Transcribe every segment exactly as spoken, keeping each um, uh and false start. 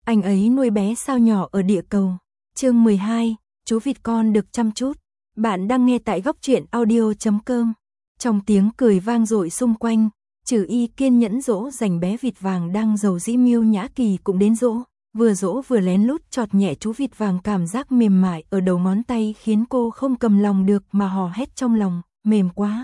Anh ấy nuôi bé sao nhỏ ở địa cầu. Chương mười hai, chú vịt con được chăm chút. Bạn đang nghe tại góc truyện audio chấm com. Trong tiếng cười vang dội xung quanh, Trừ Y kiên nhẫn dỗ dành bé vịt vàng đang rầu rĩ. Miêu Nhã Kỳ cũng đến dỗ, vừa dỗ vừa lén lút chọt nhẹ chú vịt vàng. Cảm giác mềm mại ở đầu ngón tay khiến cô không cầm lòng được mà hò hét trong lòng, mềm quá,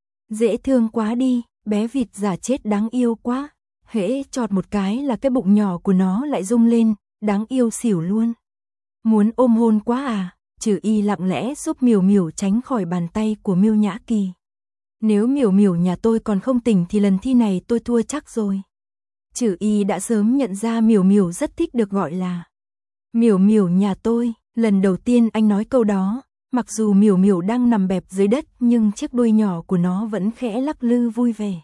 dễ thương quá đi, bé vịt giả chết đáng yêu quá. Hễ chọt một cái là cái bụng nhỏ của nó lại rung lên, đáng yêu xỉu luôn. Muốn ôm hôn quá à? Trừ Y lặng lẽ giúp Miểu Miểu tránh khỏi bàn tay của Miêu Nhã Kỳ. Nếu Miểu Miểu nhà tôi còn không tỉnh thì lần thi này tôi thua chắc rồi. Trừ Y đã sớm nhận ra Miểu Miểu rất thích được gọi là Miểu Miểu nhà tôi. Lần đầu tiên anh nói câu đó, mặc dù Miểu Miểu đang nằm bẹp dưới đất nhưng chiếc đuôi nhỏ của nó vẫn khẽ lắc lư vui vẻ.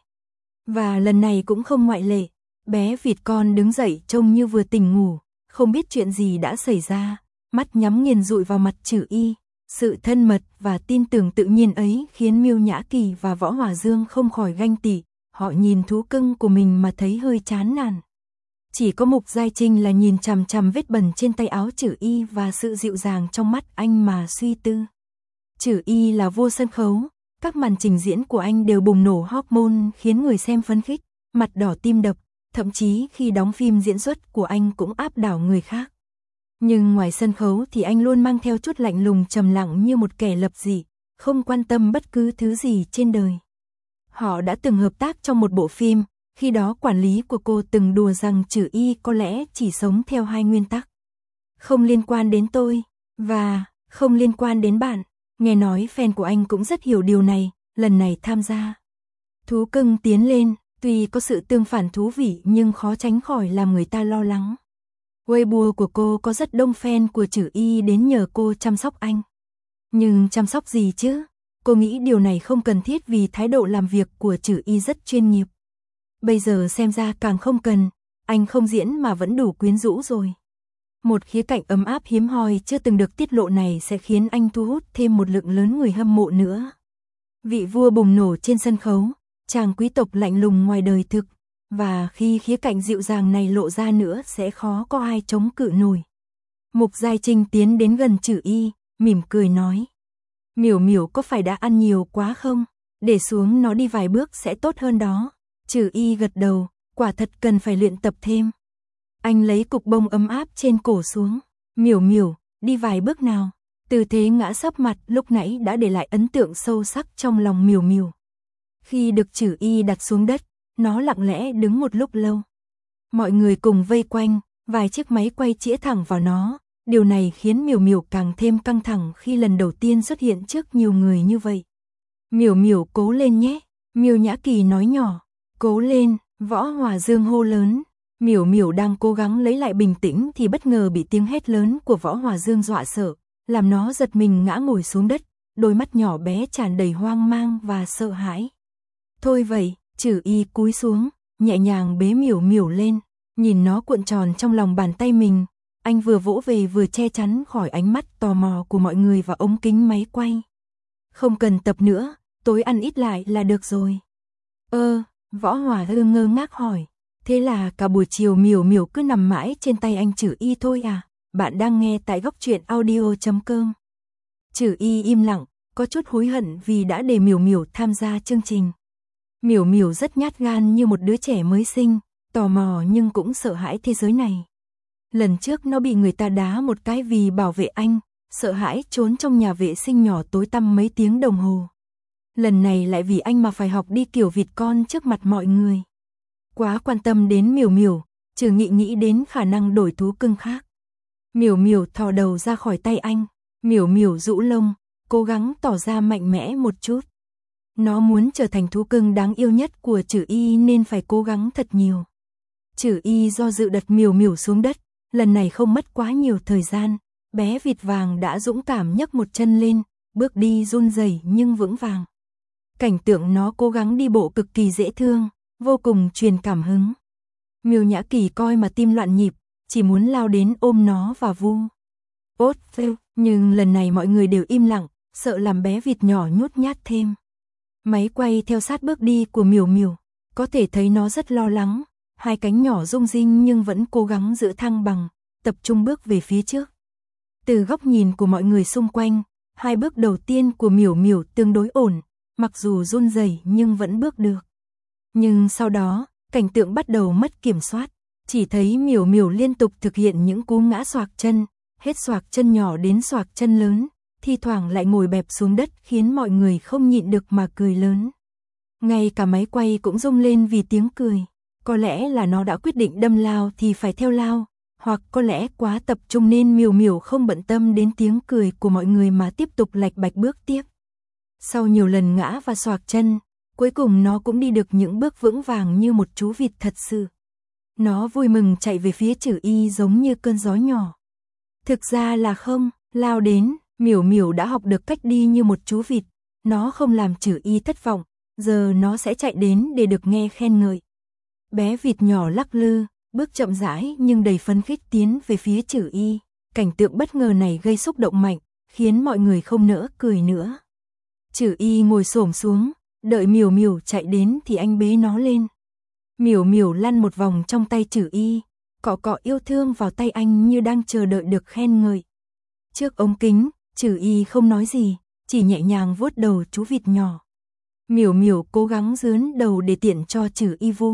Và lần này cũng không ngoại lệ, bé vịt con đứng dậy trông như vừa tỉnh ngủ, không biết chuyện gì đã xảy ra, mắt nhắm nghiền dụi vào mặt Trừ Y. Sự thân mật và tin tưởng tự nhiên ấy khiến Miêu Nhã Kỳ và Võ Hòa Dương không khỏi ganh tị, họ nhìn thú cưng của mình mà thấy hơi chán nản. Chỉ có Mục Giai Trinh là nhìn chằm chằm vết bẩn trên tay áo Trừ Y và sự dịu dàng trong mắt anh mà suy tư. Trừ Y là vua sân khấu, các màn trình diễn của anh đều bùng nổ hormone khiến người xem phấn khích, mặt đỏ tim đập, thậm chí khi đóng phim diễn xuất của anh cũng áp đảo người khác. Nhưng ngoài sân khấu thì anh luôn mang theo chút lạnh lùng trầm lặng như một kẻ lập dị, không quan tâm bất cứ thứ gì trên đời. Họ đã từng hợp tác trong một bộ phim, khi đó quản lý của cô từng đùa rằng Trừ Y có lẽ chỉ sống theo hai nguyên tắc. Không liên quan đến tôi, và không liên quan đến bạn. Nghe nói fan của anh cũng rất hiểu điều này, lần này tham gia Thú Cưng Tiến Lên, tuy có sự tương phản thú vị nhưng khó tránh khỏi làm người ta lo lắng. Weibo của cô có rất đông fan của Trừ Y đến nhờ cô chăm sóc anh. Nhưng chăm sóc gì chứ? Cô nghĩ điều này không cần thiết vì thái độ làm việc của Trừ Y rất chuyên nghiệp. Bây giờ xem ra càng không cần, anh không diễn mà vẫn đủ quyến rũ rồi. Một khía cạnh ấm áp hiếm hoi chưa từng được tiết lộ này sẽ khiến anh thu hút thêm một lượng lớn người hâm mộ nữa. Vị vua bùng nổ trên sân khấu, chàng quý tộc lạnh lùng ngoài đời thực, và khi khía cạnh dịu dàng này lộ ra nữa sẽ khó có ai chống cự nổi. Mục Giai Trinh tiến đến gần Trừ Y, mỉm cười nói: Miểu Miểu có phải đã ăn nhiều quá không? Để xuống nó đi vài bước sẽ tốt hơn đó. Trừ Y gật đầu, quả thật cần phải luyện tập thêm. Anh lấy cục bông ấm áp trên cổ xuống. Miểu Miểu, đi vài bước nào. Tư thế ngã sấp mặt lúc nãy đã để lại ấn tượng sâu sắc trong lòng Miểu Miểu. Khi được Trừ Y đặt xuống đất, nó lặng lẽ đứng một lúc lâu. Mọi người cùng vây quanh, vài chiếc máy quay chĩa thẳng vào nó. Điều này khiến Miểu Miểu càng thêm căng thẳng khi lần đầu tiên xuất hiện trước nhiều người như vậy. Miểu Miểu cố lên nhé, Miêu Nhã Kỳ nói nhỏ. Cố lên, Võ Hòa Dương hô lớn. Miểu Miểu đang cố gắng lấy lại bình tĩnh thì bất ngờ bị tiếng hét lớn của Võ Hòa Dương dọa sợ, làm nó giật mình ngã ngồi xuống đất, đôi mắt nhỏ bé tràn đầy hoang mang và sợ hãi. Thôi vậy, Trừ Y cúi xuống, nhẹ nhàng bế Miểu Miểu lên, nhìn nó cuộn tròn trong lòng bàn tay mình, anh vừa vỗ về vừa che chắn khỏi ánh mắt tò mò của mọi người và ống kính máy quay. Không cần tập nữa, tối ăn ít lại là được rồi. Ơ, Võ Hòa Dương ngơ ngác hỏi. Thế là cả buổi chiều Miểu Miểu cứ nằm mãi trên tay anh Trừ Y thôi à? Bạn đang nghe tại góc truyện audio chấm com. Trừ Y im lặng, có chút hối hận vì đã để Miểu Miểu tham gia chương trình. Miểu Miểu rất nhát gan như một đứa trẻ mới sinh, tò mò nhưng cũng sợ hãi thế giới này. Lần trước nó bị người ta đá một cái vì bảo vệ anh, sợ hãi trốn trong nhà vệ sinh nhỏ tối tăm mấy tiếng đồng hồ. Lần này lại vì anh mà phải học đi kiểu vịt con trước mặt mọi người. Quá quan tâm đến Miểu Miểu, Trừ Nghị nghĩ đến khả năng đổi thú cưng khác. Miểu Miểu thò đầu ra khỏi tay anh, Miểu Miểu rũ lông, cố gắng tỏ ra mạnh mẽ một chút. Nó muốn trở thành thú cưng đáng yêu nhất của Trừ Y nên phải cố gắng thật nhiều. Trừ Y do dự đặt Miểu Miểu xuống đất, lần này không mất quá nhiều thời gian, bé vịt vàng đã dũng cảm nhấc một chân lên, bước đi run rẩy nhưng vững vàng. Cảnh tượng nó cố gắng đi bộ cực kỳ dễ thương, vô cùng truyền cảm hứng. Miêu Nhã Kỳ coi mà tim loạn nhịp, chỉ muốn lao đến ôm nó và vu. Ốt phêu, nhưng lần này mọi người đều im lặng, sợ làm bé vịt nhỏ nhút nhát thêm. Máy quay theo sát bước đi của Miểu Miểu, có thể thấy nó rất lo lắng, hai cánh nhỏ rung rinh nhưng vẫn cố gắng giữ thăng bằng, tập trung bước về phía trước. Từ góc nhìn của mọi người xung quanh, hai bước đầu tiên của Miểu Miểu tương đối ổn, mặc dù run rẩy nhưng vẫn bước được. Nhưng sau đó, cảnh tượng bắt đầu mất kiểm soát, chỉ thấy Miểu Miểu liên tục thực hiện những cú ngã xoạc chân, hết xoạc chân nhỏ đến xoạc chân lớn, thi thoảng lại ngồi bẹp xuống đất khiến mọi người không nhịn được mà cười lớn. Ngay cả máy quay cũng rung lên vì tiếng cười, có lẽ là nó đã quyết định đâm lao thì phải theo lao, hoặc có lẽ quá tập trung nên Miểu Miểu không bận tâm đến tiếng cười của mọi người mà tiếp tục lạch bạch bước tiếp. Sau nhiều lần ngã và xoạc chân, cuối cùng nó cũng đi được những bước vững vàng như một chú vịt thật sự. Nó vui mừng chạy về phía Trử Y giống như cơn gió nhỏ. Thực ra là không, lao đến, Miểu Miểu đã học được cách đi như một chú vịt, nó không làm Trử Y thất vọng, giờ nó sẽ chạy đến để được nghe khen ngợi. Bé vịt nhỏ lắc lư, bước chậm rãi nhưng đầy phấn khích tiến về phía Trử Y, cảnh tượng bất ngờ này gây xúc động mạnh, khiến mọi người không nỡ cười nữa. Trử Y ngồi xổm xuống, đợi Miểu Miểu chạy đến thì anh bế nó lên. Miểu Miểu lăn một vòng trong tay Trử Y, cọ cọ yêu thương vào tay anh như đang chờ đợi được khen ngợi. Trước ống kính, Trử Y không nói gì, chỉ nhẹ nhàng vuốt đầu chú vịt nhỏ. Miểu Miểu cố gắng dướn đầu để tiện cho Trử Y vu.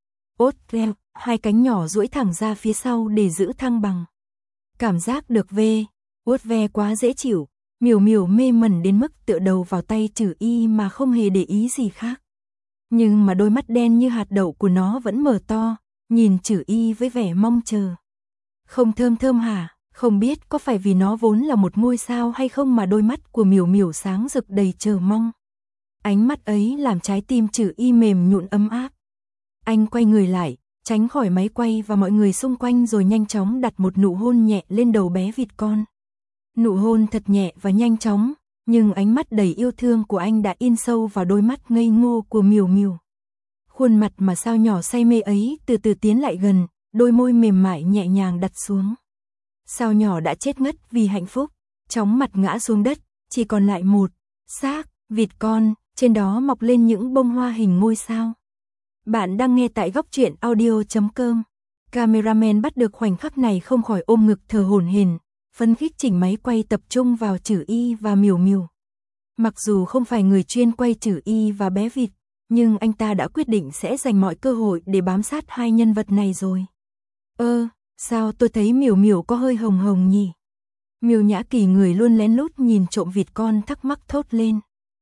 Ốt reo, hai cánh nhỏ duỗi thẳng ra phía sau để giữ thăng bằng. Cảm giác được ve, vuốt ve quá dễ chịu, Miểu Miểu mê mẩn đến mức tựa đầu vào tay Trử Y mà không hề để ý gì khác. Nhưng mà đôi mắt đen như hạt đậu của nó vẫn mở to, nhìn Trử Y với vẻ mong chờ. Không thơm thơm hả? Không biết có phải vì nó vốn là một ngôi sao hay không mà đôi mắt của Miểu Miểu sáng rực đầy chờ mong. Ánh mắt ấy làm trái tim Trử Y mềm nhũn ấm áp. Anh quay người lại, tránh khỏi máy quay và mọi người xung quanh rồi nhanh chóng đặt một nụ hôn nhẹ lên đầu bé vịt con. Nụ hôn thật nhẹ và nhanh chóng, nhưng ánh mắt đầy yêu thương của anh đã in sâu vào đôi mắt ngây ngô của Miểu Miểu. Khuôn mặt mà sao nhỏ say mê ấy từ từ tiến lại gần, đôi môi mềm mại nhẹ nhàng đặt xuống. Sao nhỏ đã chết ngất vì hạnh phúc, chóng mặt ngã xuống đất, chỉ còn lại một xác vịt con, trên đó mọc lên những bông hoa hình ngôi sao. Bạn đang nghe tại góc truyện audio chấm com. Cameraman bắt được khoảnh khắc này không khỏi ôm ngực thở hổn hển, phấn khích chỉnh máy quay tập trung vào Trử Y và Miểu Miểu. Mặc dù không phải người chuyên quay Trử Y và bé vịt, nhưng anh ta đã quyết định sẽ dành mọi cơ hội để bám sát hai nhân vật này rồi. Ơ, sao tôi thấy Miểu Miểu có hơi hồng hồng nhỉ? Miêu Nhã Kỳ người luôn lén lút nhìn trộm vịt con thắc mắc thốt lên.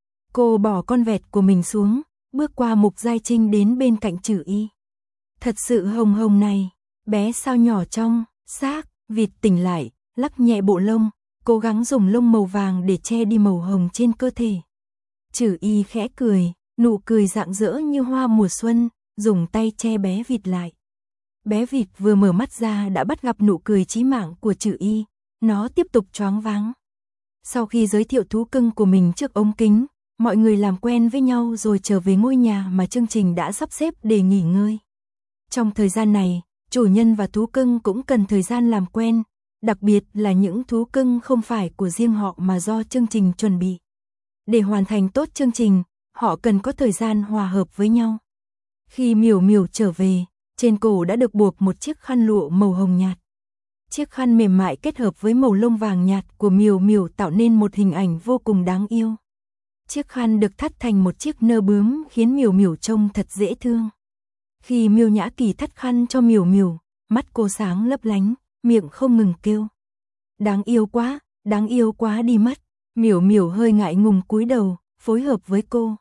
Cô bỏ con vẹt của mình xuống, bước qua Mục Giai Trinh đến bên cạnh Trử Y. Thật sự hồng hồng này, bé sao nhỏ trong xác vịt tỉnh lại, lắc nhẹ bộ lông, cố gắng dùng lông màu vàng để che đi màu hồng trên cơ thể. Trử Y khẽ cười, nụ cười rạng rỡ như hoa mùa xuân, dùng tay che bé vịt lại. Bé vịt vừa mở mắt ra đã bắt gặp nụ cười chí mạng của Trử Y, nó tiếp tục choáng váng. Sau khi giới thiệu thú cưng của mình trước ống kính, mọi người làm quen với nhau rồi trở về ngôi nhà mà chương trình đã sắp xếp để nghỉ ngơi. Trong thời gian này, chủ nhân và thú cưng cũng cần thời gian làm quen, đặc biệt là những thú cưng không phải của riêng họ mà do chương trình chuẩn bị. Để hoàn thành tốt chương trình, họ cần có thời gian hòa hợp với nhau. Khi Miểu Miểu trở về, trên cổ đã được buộc một chiếc khăn lụa màu hồng nhạt. Chiếc khăn mềm mại kết hợp với màu lông vàng nhạt của Miểu Miểu tạo nên một hình ảnh vô cùng đáng yêu. Chiếc khăn được thắt thành một chiếc nơ bướm khiến Miểu Miểu trông thật dễ thương. Khi Miêu Nhã Kỳ thắt khăn cho Miểu Miểu, mắt cô sáng lấp lánh, miệng không ngừng kêu. Đáng yêu quá, đáng yêu quá đi mất. Miểu Miểu hơi ngại ngùng cúi đầu, phối hợp với cô.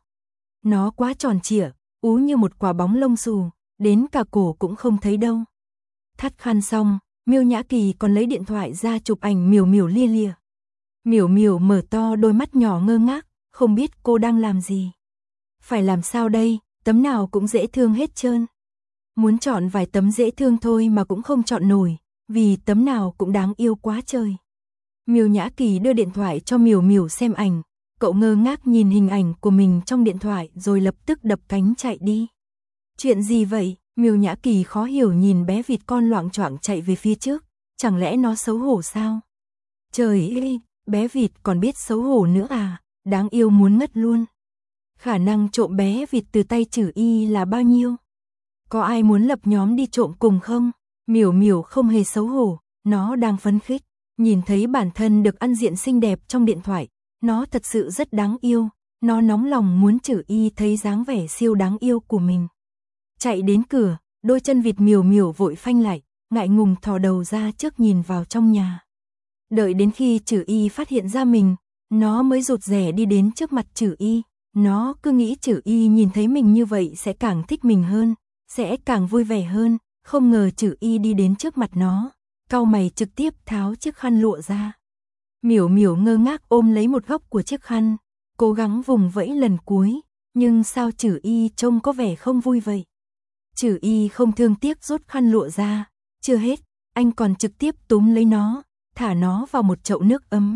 Nó quá tròn trịa, ú như một quả bóng lông xù, đến cả cổ cũng không thấy đâu. Thắt khăn xong, Miêu Nhã Kỳ còn lấy điện thoại ra chụp ảnh Miểu Miểu lia lịa. Miểu Miểu mở to đôi mắt nhỏ ngơ ngác, không biết cô đang làm gì. Phải làm sao đây, tấm nào cũng dễ thương hết trơn. Muốn chọn vài tấm dễ thương thôi mà cũng không chọn nổi, vì tấm nào cũng đáng yêu quá trời. Miêu Nhã Kỳ đưa điện thoại cho Miểu Miểu xem ảnh, cậu ngơ ngác nhìn hình ảnh của mình trong điện thoại rồi lập tức đập cánh chạy đi. Chuyện gì vậy? Miêu Nhã Kỳ khó hiểu nhìn bé vịt con loạng choạng chạy về phía trước, chẳng lẽ nó xấu hổ sao? Trời ơi, bé vịt còn biết xấu hổ nữa à, đáng yêu muốn ngất luôn. Khả năng trộm bé vịt từ tay Trử Y là bao nhiêu? có ai muốn lập nhóm đi trộm cùng không? Miểu Miểu không hề xấu hổ, nó đang phấn khích, nhìn thấy bản thân được ăn diện xinh đẹp trong điện thoại, nó thật sự rất đáng yêu, nó nóng lòng muốn Trử Y thấy dáng vẻ siêu đáng yêu của mình. Chạy đến cửa, đôi chân vịt Miểu Miểu vội phanh lại, ngại ngùng thò đầu ra trước nhìn vào trong nhà. Đợi đến khi Trử Y phát hiện ra mình, nó mới rụt rè đi đến trước mặt Trử Y. Nó cứ nghĩ Trử Y nhìn thấy mình như vậy sẽ càng thích mình hơn, sẽ càng vui vẻ hơn, không ngờ Trử Y đi đến trước mặt nó, cau mày trực tiếp tháo chiếc khăn lụa ra. Miểu Miểu ngơ ngác ôm lấy một góc của chiếc khăn, cố gắng vùng vẫy lần cuối, nhưng sao Trử Y trông có vẻ không vui vậy? Trử Y không thương tiếc rút khăn lụa ra, chưa hết, anh còn trực tiếp túm lấy nó, thả nó vào một chậu nước ấm.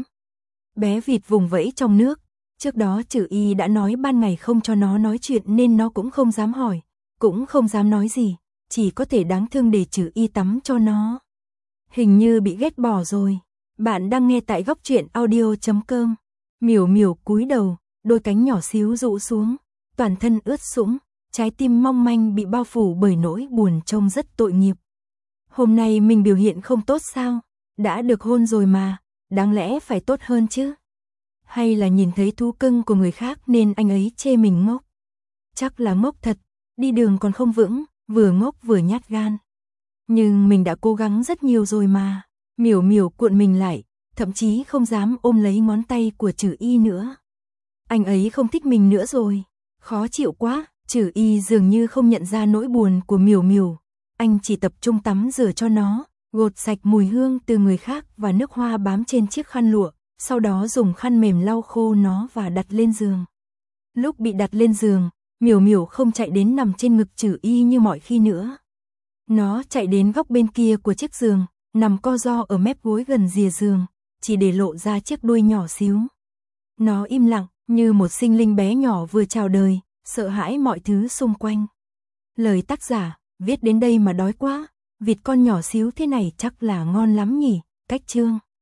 Bé vịt vùng vẫy trong nước, trước đó Trử Y đã nói ban ngày không cho nó nói chuyện nên nó cũng không dám hỏi, cũng không dám nói gì, chỉ có thể đáng thương để Trử Y tắm cho nó. Hình như bị ghét bỏ rồi. Bạn đang nghe tại góc truyện audio chấm com. Miểu Miểu cúi đầu, đôi cánh nhỏ xíu rũ xuống, toàn thân ướt sũng, trái tim mong manh bị bao phủ bởi nỗi buồn trông rất tội nghiệp. Hôm nay mình biểu hiện không tốt sao? Đã được hôn rồi mà, đáng lẽ phải tốt hơn chứ. Hay là nhìn thấy thú cưng của người khác nên anh ấy chê mình ngốc? Chắc là ngốc thật, đi đường còn không vững, vừa ngốc vừa nhát gan. Nhưng mình đã cố gắng rất nhiều rồi mà. Miểu Miểu cuộn mình lại, thậm chí không dám ôm lấy ngón tay của Trử Y nữa. Anh ấy không thích mình nữa rồi, khó chịu quá. Trử Y dường như không nhận ra nỗi buồn của Miểu Miểu, anh chỉ tập trung tắm rửa cho nó, gột sạch mùi hương từ người khác và nước hoa bám trên chiếc khăn lụa, sau đó dùng khăn mềm lau khô nó và đặt lên giường. Lúc bị đặt lên giường, Miểu Miểu không chạy đến nằm trên ngực Trử Y như mọi khi nữa. Nó chạy đến góc bên kia của chiếc giường, nằm co ro ở mép gối gần rìa giường, chỉ để lộ ra chiếc đuôi nhỏ xíu. Nó im lặng, như một sinh linh bé nhỏ vừa chào đời, sợ hãi mọi thứ xung quanh. Lời tác giả, viết đến đây mà đói quá, vịt con nhỏ xíu thế này chắc là ngon lắm nhỉ, cách chương.